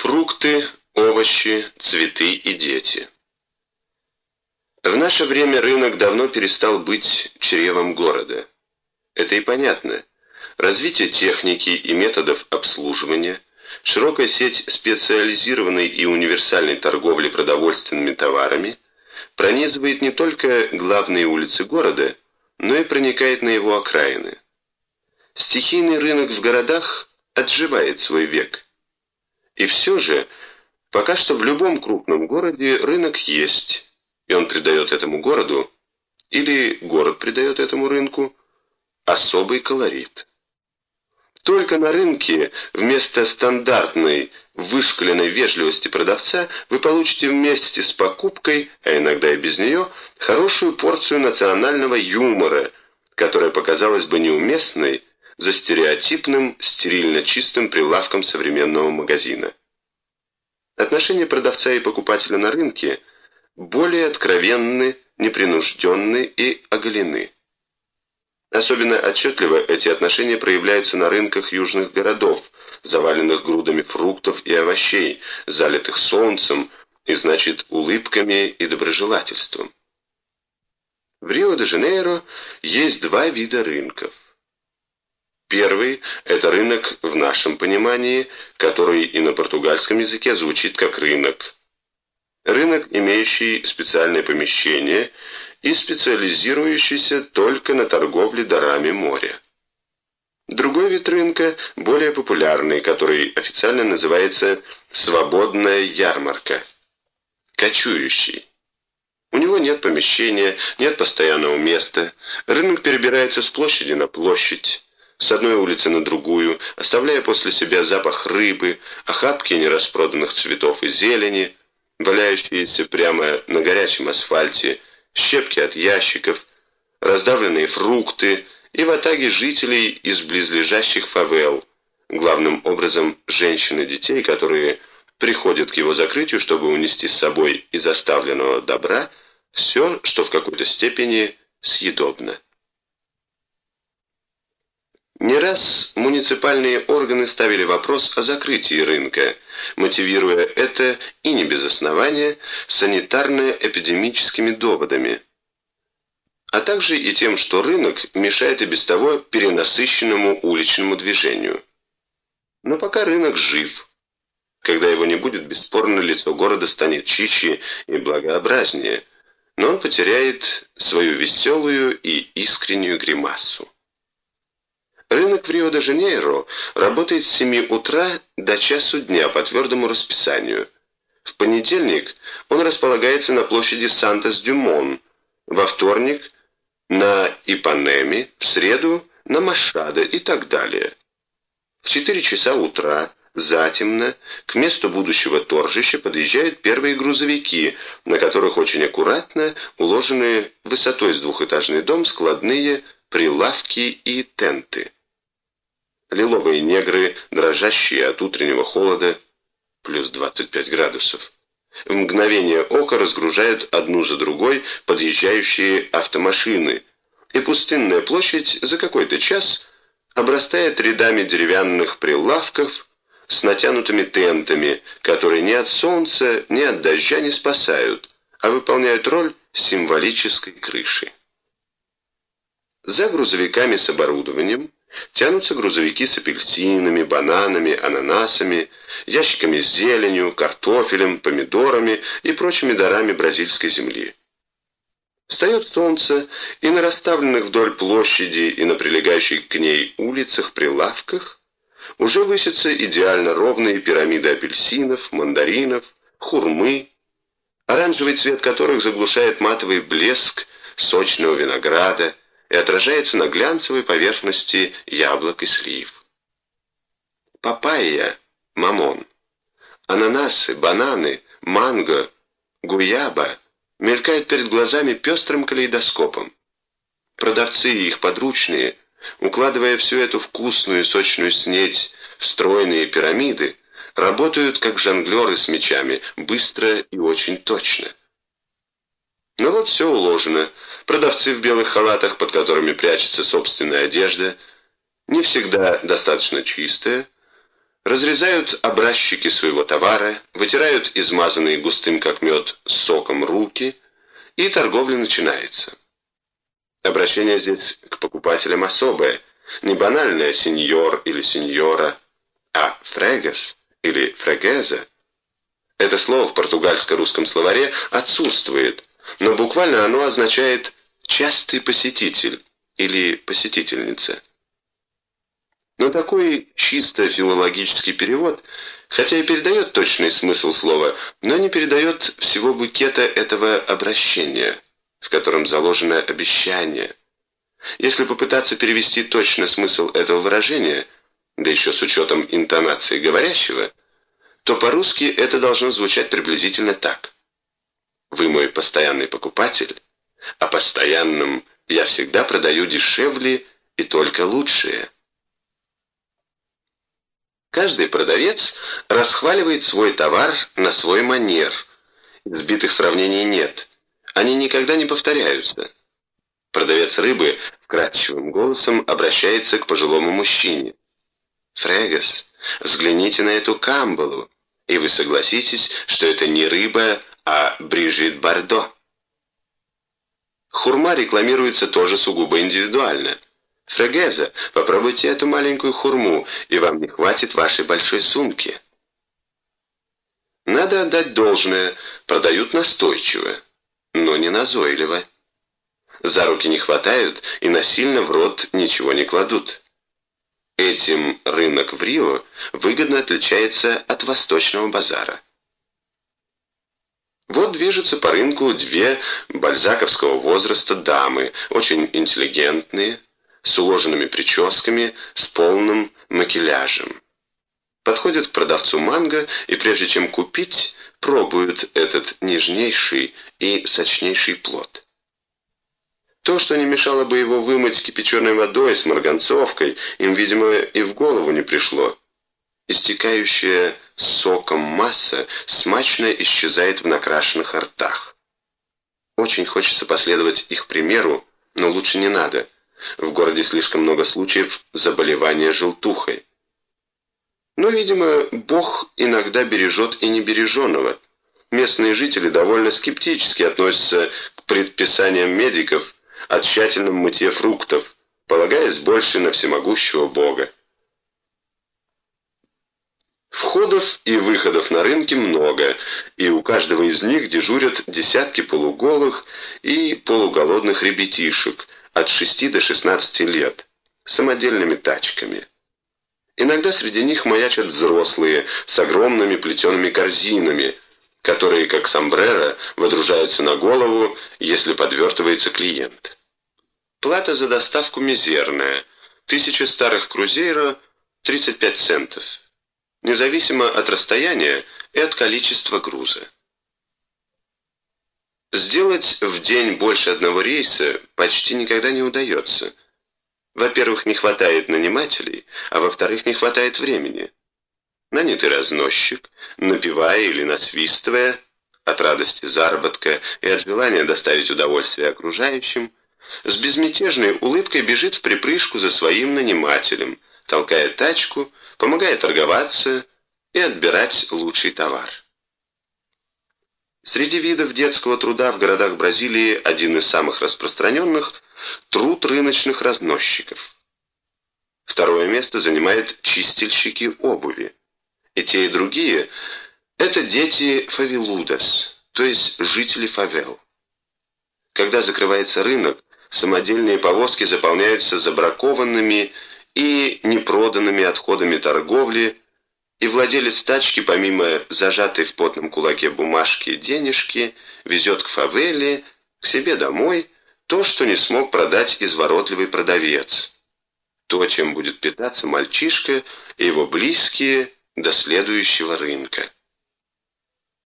Фрукты, овощи, цветы и дети. В наше время рынок давно перестал быть чревом города. Это и понятно. Развитие техники и методов обслуживания, широкая сеть специализированной и универсальной торговли продовольственными товарами пронизывает не только главные улицы города, но и проникает на его окраины. Стихийный рынок в городах отживает свой век. И все же, пока что в любом крупном городе рынок есть, и он придает этому городу, или город придает этому рынку, особый колорит. Только на рынке вместо стандартной, вышкаленной вежливости продавца вы получите вместе с покупкой, а иногда и без нее, хорошую порцию национального юмора, которая показалась бы неуместной за стереотипным, стерильно чистым прилавком современного магазина. Отношения продавца и покупателя на рынке более откровенны, непринужденны и оголены. Особенно отчетливо эти отношения проявляются на рынках южных городов, заваленных грудами фруктов и овощей, залитых солнцем и, значит, улыбками и доброжелательством. В Рио-де-Жанейро есть два вида рынков. Первый – это рынок в нашем понимании, который и на португальском языке звучит как рынок. Рынок, имеющий специальное помещение и специализирующийся только на торговле дарами моря. Другой вид рынка, более популярный, который официально называется «свободная ярмарка», кочующий. У него нет помещения, нет постоянного места, рынок перебирается с площади на площадь, с одной улицы на другую, оставляя после себя запах рыбы, охапки нераспроданных цветов и зелени, валяющиеся прямо на горячем асфальте, щепки от ящиков, раздавленные фрукты и ватаги жителей из близлежащих фавел, главным образом женщин и детей, которые приходят к его закрытию, чтобы унести с собой из оставленного добра все, что в какой-то степени съедобно. Не раз муниципальные органы ставили вопрос о закрытии рынка, мотивируя это, и не без основания, санитарно-эпидемическими доводами, а также и тем, что рынок мешает и без того перенасыщенному уличному движению. Но пока рынок жив, когда его не будет, бесспорно, лицо города станет чище и благообразнее, но он потеряет свою веселую и искреннюю гримасу. Рынок в Рио-де-Жанейро работает с 7 утра до часу дня по твердому расписанию. В понедельник он располагается на площади Сантос-Дюмон, во вторник на Ипанеме, в среду на Машадо и так далее. В 4 часа утра, затемно, к месту будущего торжища подъезжают первые грузовики, на которых очень аккуратно уложены высотой с двухэтажный дом складные прилавки и тенты. Лиловые негры, дрожащие от утреннего холода, плюс 25 градусов, в мгновение ока разгружают одну за другой подъезжающие автомашины, и пустынная площадь за какой-то час обрастает рядами деревянных прилавков с натянутыми тентами, которые ни от солнца, ни от дождя не спасают, а выполняют роль символической крыши. За грузовиками с оборудованием тянутся грузовики с апельсинами, бананами, ананасами, ящиками с зеленью, картофелем, помидорами и прочими дарами бразильской земли. Встает солнце, и на расставленных вдоль площади и на прилегающих к ней улицах-прилавках уже высятся идеально ровные пирамиды апельсинов, мандаринов, хурмы, оранжевый цвет которых заглушает матовый блеск сочного винограда и отражается на глянцевой поверхности яблок и слив. Папайя, мамон, ананасы, бананы, манго, гуяба мелькают перед глазами пестрым калейдоскопом. Продавцы и их подручные, укладывая всю эту вкусную сочную снеть в стройные пирамиды, работают как жонглеры с мечами, быстро и очень точно. Но вот все уложено. Продавцы в белых халатах, под которыми прячется собственная одежда, не всегда достаточно чистая, разрезают образчики своего товара, вытирают измазанные густым как мед соком руки, и торговля начинается. Обращение здесь к покупателям особое, не банальное «сеньор» или «сеньора», а «фрегас» или «фрегеза». Это слово в португальско-русском словаре отсутствует, но буквально оно означает «частый посетитель» или «посетительница». Но такой чисто филологический перевод, хотя и передает точный смысл слова, но не передает всего букета этого обращения, в котором заложено обещание. Если попытаться перевести точно смысл этого выражения, да еще с учетом интонации говорящего, то по-русски это должно звучать приблизительно так. Вы мой постоянный покупатель, а постоянным я всегда продаю дешевле и только лучшее. Каждый продавец расхваливает свой товар на свой манер. Сбитых сравнений нет. Они никогда не повторяются. Продавец рыбы вкрадчивым голосом обращается к пожилому мужчине. «Фрегас, взгляните на эту камбалу, и вы согласитесь, что это не рыба, а Брижит Бардо». Хурма рекламируется тоже сугубо индивидуально. «Фрегеза, попробуйте эту маленькую хурму, и вам не хватит вашей большой сумки». Надо отдать должное, продают настойчиво, но не назойливо. За руки не хватают и насильно в рот ничего не кладут. Этим рынок в Рио выгодно отличается от восточного базара. Вот движутся по рынку две бальзаковского возраста дамы, очень интеллигентные, с уложенными прическами, с полным макияжем. Подходят к продавцу манго и прежде чем купить, пробуют этот нежнейший и сочнейший плод. То, что не мешало бы его вымыть кипяченой водой с марганцовкой, им, видимо, и в голову не пришло. Истекающая соком масса смачно исчезает в накрашенных ртах. Очень хочется последовать их примеру, но лучше не надо. В городе слишком много случаев заболевания желтухой. Но, видимо, Бог иногда бережет и небереженного. Местные жители довольно скептически относятся к предписаниям медиков о тщательном мытье фруктов, полагаясь больше на всемогущего Бога. Входов и выходов на рынке много, и у каждого из них дежурят десятки полуголых и полуголодных ребятишек от 6 до 16 лет с самодельными тачками. Иногда среди них маячат взрослые с огромными плетеными корзинами, которые, как сомбреро, водружаются на голову, если подвертывается клиент. Плата за доставку мизерная, 1000 старых крузейро, 35 центов, независимо от расстояния и от количества груза. Сделать в день больше одного рейса почти никогда не удается. Во-первых, не хватает нанимателей, а во-вторых, не хватает времени. Нанятый разносчик, напевая или насвистывая, от радости заработка и от желания доставить удовольствие окружающим, с безмятежной улыбкой бежит в припрыжку за своим нанимателем, толкая тачку, помогая торговаться и отбирать лучший товар. Среди видов детского труда в городах Бразилии один из самых распространенных – труд рыночных разносчиков. Второе место занимают чистильщики обуви. И те, и другие – это дети фавелудас, то есть жители фавел. Когда закрывается рынок, самодельные повозки заполняются забракованными и непроданными отходами торговли, и владелец тачки, помимо зажатой в потном кулаке бумажки денежки, везет к фавеле, к себе домой, то, что не смог продать изворотливый продавец, то, чем будет питаться мальчишка и его близкие до следующего рынка.